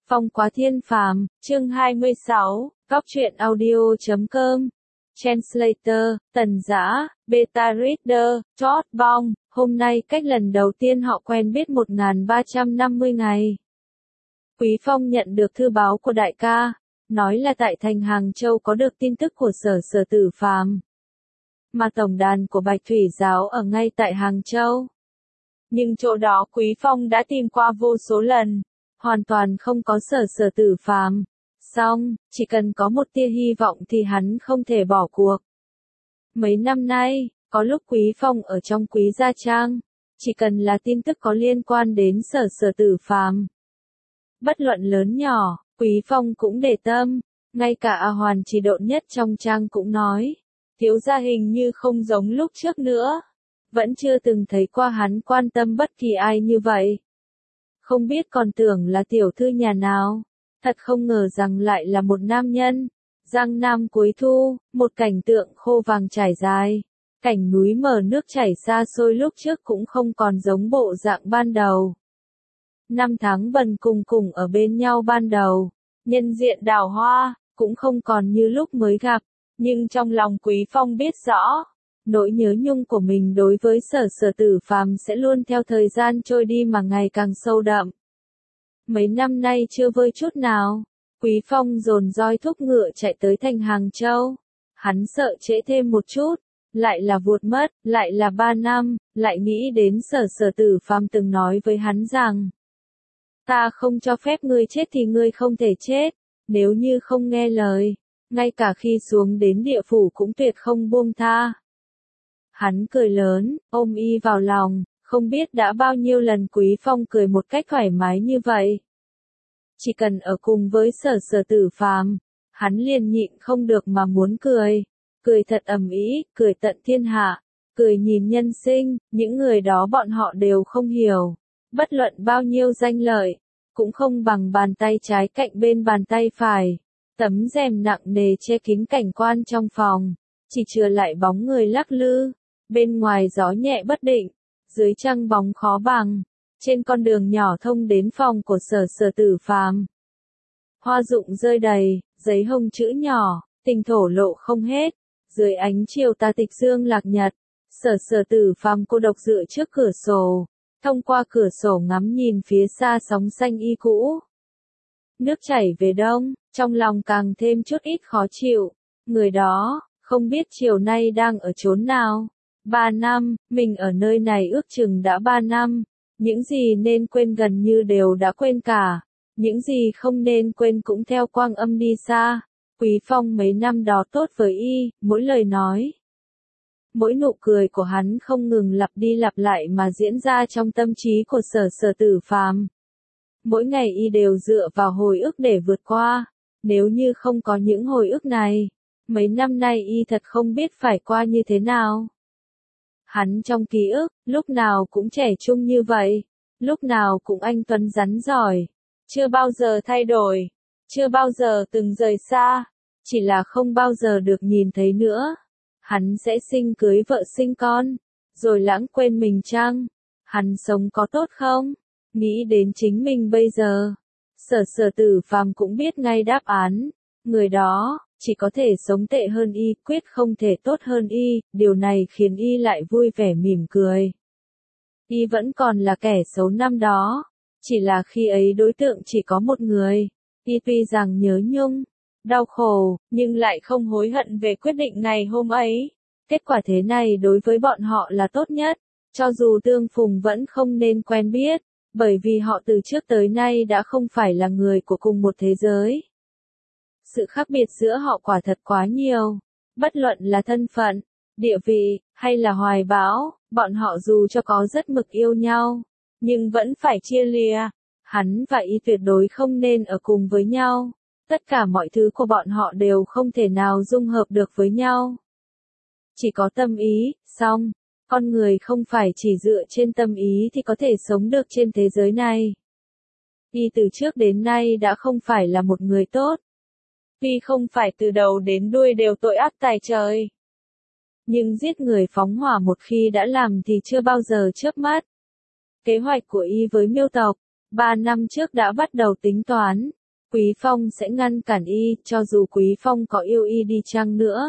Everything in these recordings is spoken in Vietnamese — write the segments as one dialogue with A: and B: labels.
A: Phong quá thiên phàm, chương 26, góc truyện audio.com. Translator, Tần Dã, Beta Reader, Chót Bong. Hôm nay cách lần đầu tiên họ quen biết 1350 ngày. Quý Phong nhận được thư báo của đại ca, nói là tại thành Hàng Châu có được tin tức của Sở Tử Phàm, mà tổng đàn của Bạch Thủy giáo ở ngay tại Hàng Châu. Nhưng chỗ đó Quý Phong đã tìm qua vô số lần, hoàn toàn không có Sở Tử Phàm. Xong, chỉ cần có một tia hy vọng thì hắn không thể bỏ cuộc. Mấy năm nay, có lúc Quý Phong ở trong Quý Gia Trang, chỉ cần là tin tức có liên quan đến Sở Tử Phàm, bất luận lớn nhỏ, Quý Phong cũng để tâm. Ngay cả A Hoàn Chỉ Độn nhất trong trang cũng nói, thiếu gia hình như không giống lúc trước nữa. Vẫn chưa từng thấy qua hắn quan tâm bất kỳ ai như vậy. Không biết còn tưởng là tiểu thư nhà nào. Thật không ngờ rằng lại là một nam nhân. Giang Nam cuối thu, một cảnh tượng khô vàng trải dài. Cảnh núi mờ nước chảy xa xôi lúc trước cũng không còn giống bộ dạng ban đầu. Năm tháng bần cùng ở bên nhau ban đầu. Nhân diện đào hoa, cũng không còn như lúc mới gặp. Nhưng trong lòng Quý Phong biết rõ, nỗi nhớ nhung của mình đối với Sở Tử Phàm sẽ luôn theo thời gian trôi đi mà ngày càng sâu đậm. Mấy năm nay chưa vơi chút nào, Quý Phong dồn roi thúc ngựa chạy tới thành Hàng Châu. Hắn sợ trễ thêm một chút, lại là vụt mất, lại là 3 năm, lại nghĩ đến Sở Tử Phàm từng nói với hắn rằng, ta không cho phép ngươi chết thì ngươi không thể chết, nếu như không nghe lời, ngay cả khi xuống đến địa phủ cũng tuyệt không buông tha. Hắn cười lớn, ôm y vào lòng, không biết đã bao nhiêu lần Quý Phong cười một cách thoải mái như vậy. Chỉ cần ở cùng với Sở Tử Phàm, hắn liền nhịn không được mà muốn cười. Cười thật ầm ĩ, cười tận thiên hạ, cười nhìn nhân sinh, những người đó bọn họ đều không hiểu. Bất luận bao nhiêu danh lợi, cũng không bằng bàn tay trái cạnh bên bàn tay phải. Tấm rèm nặng nề che kín cảnh quan trong phòng, chỉ chừa lại bóng người lắc lư. Bên ngoài gió nhẹ bất định, dưới trăng bóng khó bằng, trên con đường nhỏ thông đến phòng của Sở Tử Phàm. Hoa rụng rơi đầy, giấy hồng chữ nhỏ, tình thổ lộ không hết, dưới ánh chiều tà tịch dương lạc nhật, Sở Tử Phàm cô độc dựa trước cửa sổ, thông qua cửa sổ ngắm nhìn phía xa sóng xanh y cũ. Nước chảy về đông, trong lòng càng thêm chút ít khó chịu, người đó, không biết chiều nay đang ở chốn nào. 3 năm, mình ở nơi này ước chừng đã 3 năm, những gì nên quên gần như đều đã quên cả, những gì không nên quên cũng theo quang âm đi xa. Quý Phong mấy năm đó tốt với y, mỗi lời nói, mỗi nụ cười của hắn không ngừng lặp đi lặp lại mà diễn ra trong tâm trí của Sở Tử Phàm. Mỗi ngày y đều dựa vào hồi ức để vượt qua, nếu như không có những hồi ức này, mấy năm nay y thật không biết phải qua như thế nào. Hắn trong ký ức, lúc nào cũng trẻ trung như vậy, lúc nào cũng anh tuấn rắn giỏi, chưa bao giờ thay đổi, chưa bao giờ từng rời xa, chỉ là không bao giờ được nhìn thấy nữa. Hắn sẽ sinh cưới vợ sinh con, rồi lãng quên mình chăng? Hắn sống có tốt không? Nghĩ đến chính mình bây giờ, Sở Tử Phàm cũng biết ngay đáp án, người đó chỉ có thể sống tệ hơn y, quyết không thể tốt hơn y, điều này khiến y lại vui vẻ mỉm cười. Y vẫn còn là kẻ xấu năm đó, chỉ là khi ấy đối tượng chỉ có một người, y tuy rằng nhớ nhung, đau khổ, nhưng lại không hối hận về quyết định ngày hôm ấy. Kết quả thế này đối với bọn họ là tốt nhất, cho dù tương phùng vẫn không nên quen biết, bởi vì họ từ trước tới nay đã không phải là người của cùng một thế giới. Sự khác biệt giữa họ quả thật quá nhiều, bất luận là thân phận, địa vị, hay là hoài bão, bọn họ dù cho có rất mực yêu nhau, nhưng vẫn phải chia lìa. Hắn và y tuyệt đối không nên ở cùng với nhau, tất cả mọi thứ của bọn họ đều không thể nào dung hợp được với nhau. Chỉ có tâm ý, xong, con người không phải chỉ dựa trên tâm ý thì có thể sống được trên thế giới này. Y từ trước đến nay đã không phải là một người tốt. Tuy không phải từ đầu đến đuôi đều tội ác tày trời, nhưng giết người phóng hỏa một khi đã làm thì chưa bao giờ chớp mắt. Kế hoạch của y với Miêu tộc, 3 năm trước đã bắt đầu tính toán. Quý Phong sẽ ngăn cản y, cho dù Quý Phong có yêu y đi chăng nữa.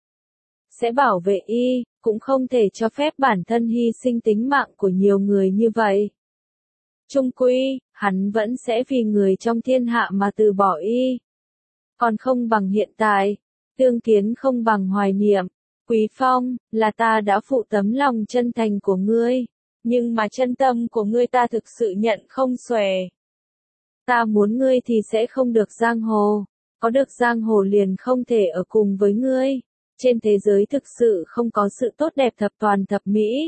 A: Sẽ bảo vệ y, cũng không thể cho phép bản thân hy sinh tính mạng của nhiều người như vậy. Chung quy, hắn vẫn sẽ vì người trong thiên hạ mà từ bỏ y. Còn không bằng hiện tại, tương kiến không bằng hoài niệm. Quý Phong, là ta đã phụ tấm lòng chân thành của ngươi, nhưng mà chân tâm của ngươi ta thực sự nhận không xuể. Ta muốn ngươi thì sẽ không được giang hồ, có được giang hồ liền không thể ở cùng với ngươi. Trên thế giới thực sự không có sự tốt đẹp thập toàn thập mỹ.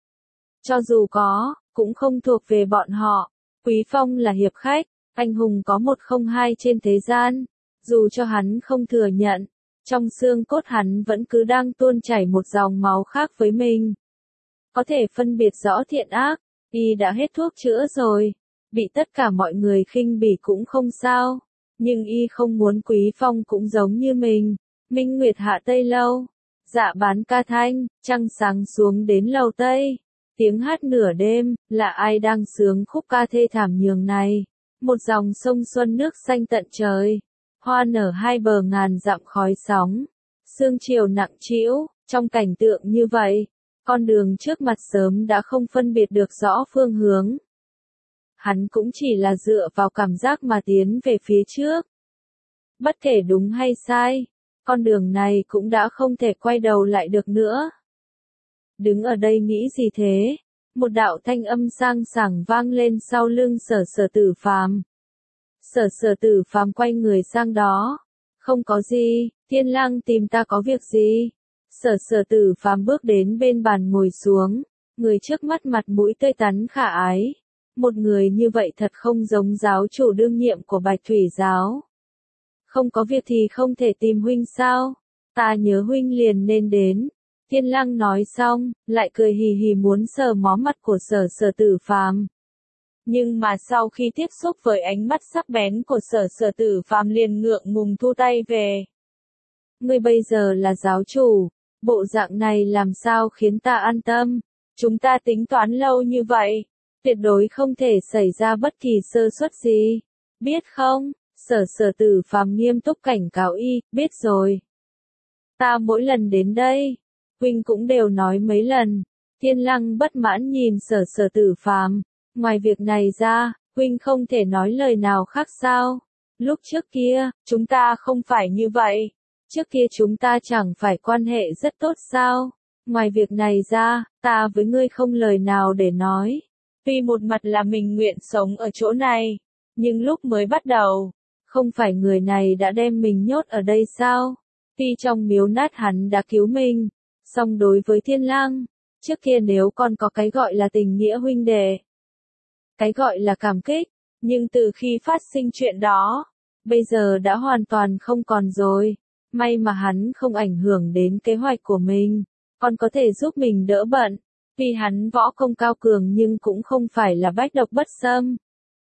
A: Cho dù có, cũng không thuộc về bọn họ. Quý Phong là hiệp khách, anh hùng có một không hai trên thế gian. Dù cho hắn không thừa nhận, trong xương cốt hắn vẫn cứ đang tuôn chảy một dòng máu khác với mình. Có thể phân biệt rõ thiện ác, y đã hết thuốc chữa rồi. Bị tất cả mọi người khinh bỉ cũng không sao. Nhưng y không muốn Quý Phong cũng giống như mình. Minh Nguyệt hạ Tây Lâu, dạ bán ca thanh, trăng sáng xuống đến lầu Tây. Tiếng hát nửa đêm, là ai đang sướng khúc ca thê thảm nhường này. Một dòng sông xuân nước xanh tận trời. Hoa nở hai bờ ngàn dặm khói sóng. Sương chiều nặng trĩu, trong cảnh tượng như vậy, con đường trước mặt sớm đã không phân biệt được rõ phương hướng. Hắn cũng chỉ là dựa vào cảm giác mà tiến về phía trước. Bất kể đúng hay sai, con đường này cũng đã không thể quay đầu lại được nữa. Đứng ở đây nghĩ gì thế? Một đạo thanh âm sang sảng vang lên sau lưng Sở Tử Phàm. Sở Tử Phàm quay người sang đó. Không có gì, Thiên Lang tìm ta có việc gì? Sở Tử Phàm bước đến bên bàn ngồi xuống. Người trước mắt mặt mũi tươi tắn khả ái. Một người như vậy thật không giống giáo chủ đương nhiệm của Bạch Thủy giáo. Không có việc thì không thể tìm huynh sao? Ta nhớ huynh liền nên đến. Thiên Lang nói xong, lại cười hì hì muốn sờ mó mặt của Sở Tử Phàm. Nhưng mà sau khi tiếp xúc với ánh mắt sắc bén của Sở Tử Phàm liền ngượng ngùng thu tay về. Ngươi bây giờ là giáo chủ, bộ dạng này làm sao khiến ta an tâm? Chúng ta tính toán lâu như vậy, tuyệt đối không thể xảy ra bất kỳ sơ suất gì. Biết không? Sở Tử Phàm nghiêm túc cảnh cáo y, biết rồi. Ta mỗi lần đến đây, huynh cũng đều nói mấy lần. Thiên Lăng bất mãn nhìn Sở Tử Phàm, ngoài việc này ra, huynh không thể nói lời nào khác sao? Lúc trước kia, chúng ta không phải như vậy. Trước kia chúng ta chẳng phải quan hệ rất tốt sao? Ngoài việc này ra, ta với ngươi không lời nào để nói. Tuy một mặt là mình nguyện sống ở chỗ này, nhưng lúc mới bắt đầu, không phải người này đã đem mình nhốt ở đây sao? Tuy trong miếu nát hắn đã cứu mình, song đối với Thiên Lang, trước kia nếu còn có cái gọi là tình nghĩa huynh đệ, cái gọi là cảm kích, nhưng từ khi phát sinh chuyện đó, bây giờ đã hoàn toàn không còn rồi. May mà hắn không ảnh hưởng đến kế hoạch của mình, còn có thể giúp mình đỡ bận. Vì hắn võ công cao cường nhưng cũng không phải là bách độc bất xâm.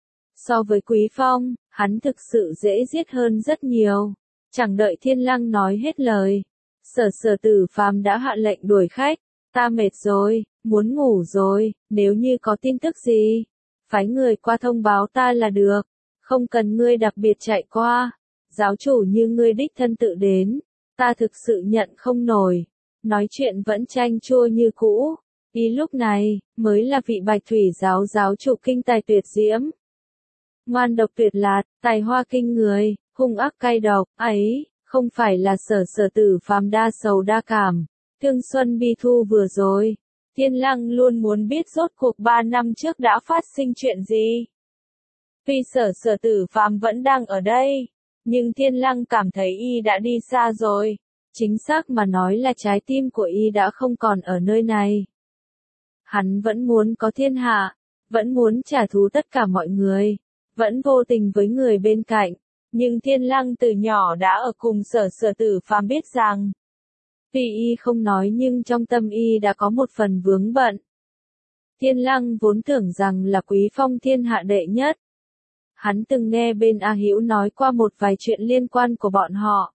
A: So với Quý Phong, hắn thực sự dễ giết hơn rất nhiều. Chẳng đợi Thiên Lăng nói hết lời, Sở Tử Phàm đã hạ lệnh đuổi khách. Ta mệt rồi, muốn ngủ rồi, nếu như có tin tức gì, phái người qua thông báo ta là được, không cần ngươi đặc biệt chạy qua. Giáo chủ như ngươi đích thân tự đến, ta thực sự nhận không nổi. Nói chuyện vẫn chanh chua như cũ. Ý lúc này, mới là vị Bạch Thủy giáo giáo chủ kinh tài tuyệt diễm. Ngoan độc tuyệt lạt, tài hoa kinh người, hung ác cay độc, ấy, không phải là Sở Tử Phàm đa sầu đa cảm. Thương xuân bi thu vừa rồi, Thiên Lăng luôn muốn biết rốt cuộc 3 năm trước đã phát sinh chuyện gì. Tuy Sở Tử Phàm vẫn đang ở đây, nhưng Thiên Lăng cảm thấy y đã đi xa rồi. Chính xác mà nói là trái tim của y đã không còn ở nơi này. Hắn vẫn muốn có thiên hạ, vẫn muốn trả thù tất cả mọi người, vẫn vô tình với người bên cạnh. Nhưng Thiên Lăng từ nhỏ đã ở cùng Sở Tử Phàm biết rằng, tuy y không nói nhưng trong tâm y đã có một phần vướng bận. Thiên Lăng vốn tưởng rằng là Quý Phong thiên hạ đệ nhất. Hắn từng nghe bên A Hữu nói qua một vài chuyện liên quan của bọn họ.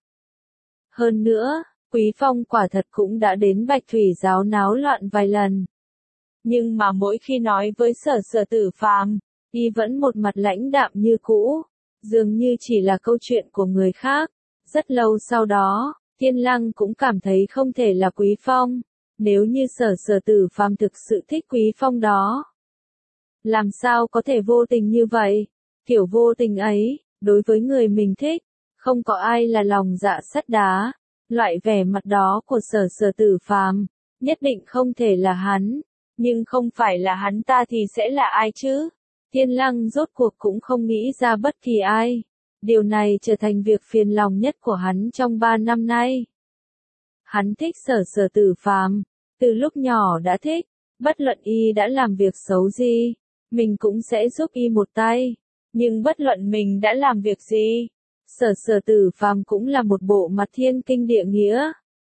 A: Hơn nữa, Quý Phong quả thật cũng đã đến Bạch Thủy giáo náo loạn vài lần. Nhưng mà mỗi khi nói với Sở Tử Phàm, Y vẫn một mặt lãnh đạm như cũ, dường như chỉ là câu chuyện của người khác. Rất lâu sau đó, Thiên Lăng cũng cảm thấy không thể là Quý Phong, nếu như Sở Tử Phàm thực sự thích Quý Phong đó. Làm sao có thể vô tình như vậy? Kiểu vô tình ấy, đối với người mình thích, không có ai là lòng dạ sắt đá. Loại vẻ mặt đó của Sở Tử Phàm, nhất định không thể là hắn. Nhưng không phải là hắn ta thì sẽ là ai chứ? Thiên Lăng rốt cuộc cũng không nghĩ ra bất kỳ ai. Điều này trở thành việc phiền lòng nhất của hắn trong 3 năm nay. Hắn thích Sở Tử Phàm, từ lúc nhỏ đã thích, bất luận y đã làm việc xấu gì, mình cũng sẽ giúp y một tay. Nhưng bất luận mình đã làm việc gì, Sở Tử Phàm cũng là một bộ mặt thiên kinh địa nghĩa.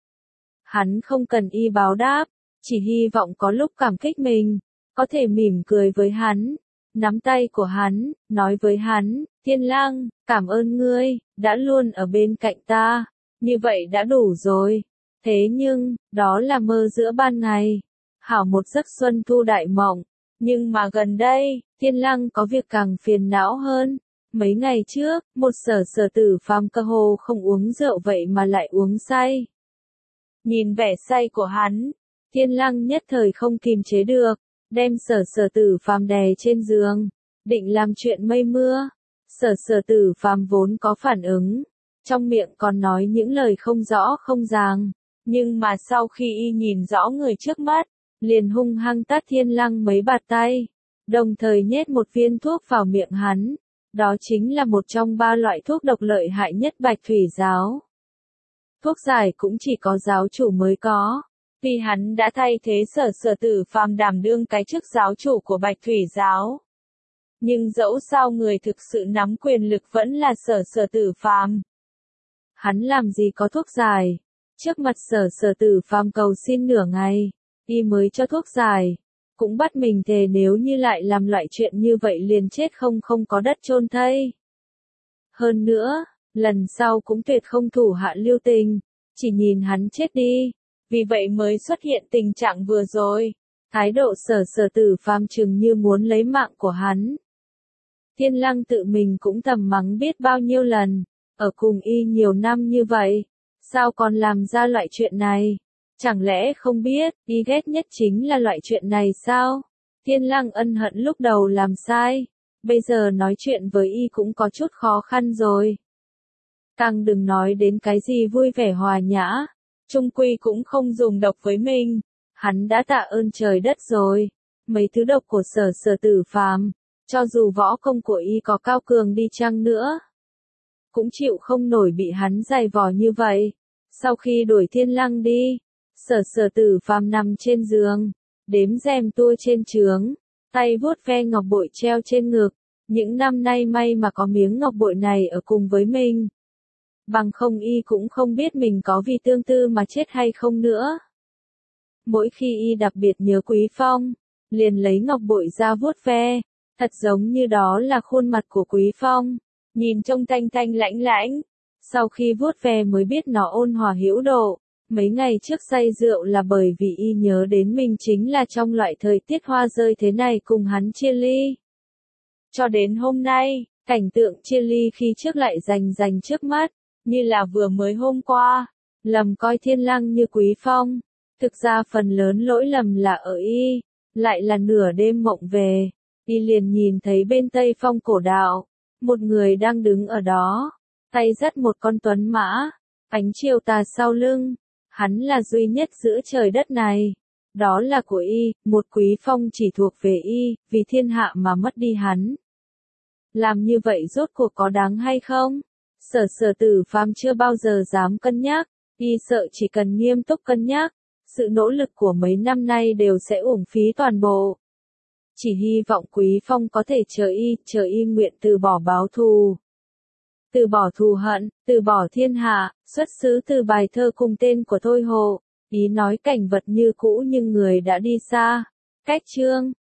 A: Hắn không cần y báo đáp, chỉ hy vọng có lúc cảm kích mình, có thể mỉm cười với hắn, nắm tay của hắn, nói với hắn, Thiên Lăng, cảm ơn ngươi, đã luôn ở bên cạnh ta, như vậy đã đủ rồi. Thế nhưng, đó là mơ giữa ban ngày, hảo một giấc xuân thu đại mộng. Nhưng mà gần đây, Thiên Lăng có việc càng phiền não hơn. Mấy ngày trước, một Sở Tử Phàm cơ hồ không uống rượu vậy mà lại uống say. Nhìn vẻ say của hắn, Thiên Lăng nhất thời không kìm chế được, đem Sở Tử Phàm đè trên giường, định làm chuyện mây mưa. Sở Tử Phàm vốn có phản ứng, trong miệng còn nói những lời không rõ không ràng, nhưng mà sau khi y nhìn rõ người trước mắt, liền hung hăng tát Thiên Lăng mấy bạt tay, đồng thời nhét một viên thuốc vào miệng hắn. Đó chính là một trong 3 loại thuốc độc lợi hại nhất Bạch Thủy giáo. Thuốc giải cũng chỉ có giáo chủ mới có, vì hắn đã thay thế Sở Tử Phàm đảm đương cái chức giáo chủ của Bạch Thủy giáo. Nhưng dẫu sao người thực sự nắm quyền lực vẫn là Sở Tử Phàm. Hắn làm gì có thuốc giải, trước mặt Sở Tử Phàm cầu xin nửa ngày, y mới cho thuốc giải. Cũng bắt mình thề nếu như lại làm loại chuyện như vậy liền chết không có đất chôn thây. Hơn nữa, lần sau cũng tuyệt không thủ hạ lưu tình, chỉ nhìn hắn chết đi. Vì vậy mới xuất hiện tình trạng vừa rồi. Thái độ Sở Tử Phàm chừng như muốn lấy mạng của hắn. Thiên Lăng tự mình cũng thầm mắng biết bao nhiêu lần, ở cùng y nhiều năm như vậy, sao còn làm ra loại chuyện này? Chẳng lẽ không biết, y ghét nhất chính là loại chuyện này sao? Thiên Lăng ân hận lúc đầu làm sai, bây giờ nói chuyện với y cũng có chút khó khăn rồi. Càng đừng nói đến cái gì vui vẻ hòa nhã, chung quy cũng không dùng độc với mình, hắn đã tạ ơn trời đất rồi. Mấy thứ độc của Sở Tử Phàm, cho dù võ công của y có cao cường đi chăng nữa, cũng chịu không nổi bị hắn giày vò như vậy. Sau khi đuổi Thiên Lăng đi, Sở Tử Phàm nằm trên giường, đếm rèm tua trên trướng, tay vuốt ve ngọc bội treo trên ngực. Những năm nay may mà có miếng ngọc bội này ở cùng với mình. Bằng không y cũng không biết mình có vì tương tư mà chết hay không nữa. Mỗi khi y đặc biệt nhớ Quý Phong, liền lấy ngọc bội ra vuốt ve, thật giống như đó là khuôn mặt của Quý Phong, nhìn trông thanh thanh lãnh lãnh. Sau khi vuốt ve mới biết nó ôn hòa hữu độ. Mấy ngày trước say rượu là bởi vì y nhớ đến mình chính là trong loại thời tiết hoa rơi thế này cùng hắn chia ly. Cho đến hôm nay, cảnh tượng chia ly khi trước lại rành trước mắt, như là vừa mới hôm qua. Lầm coi Thiên Lăng như Quý Phong, thực ra phần lớn lỗi lầm là ở y. Lại là nửa đêm mộng về, y liền nhìn thấy bên Tây Phong cổ đạo, một người đang đứng ở đó, tay dắt một con tuấn mã, ánh chiều tà sau lưng. Hắn là duy nhất giữa trời đất này. Đó là của y, một Quý Phong chỉ thuộc về y, vì thiên hạ mà mất đi hắn. Làm như vậy rốt cuộc có đáng hay không? Sở Tử Phàm chưa bao giờ dám cân nhắc, y sợ chỉ cần nghiêm túc cân nhắc, sự nỗ lực của mấy năm nay đều sẽ uổng phí toàn bộ. Chỉ hy vọng Quý Phong có thể chờ y nguyện từ bỏ báo thù. Từ bỏ thù hận, từ bỏ thiên hạ, xuất xứ từ bài thơ cùng tên của Thôi Hộ. Ý nói cảnh vật như cũ nhưng người đã đi xa. Cách chương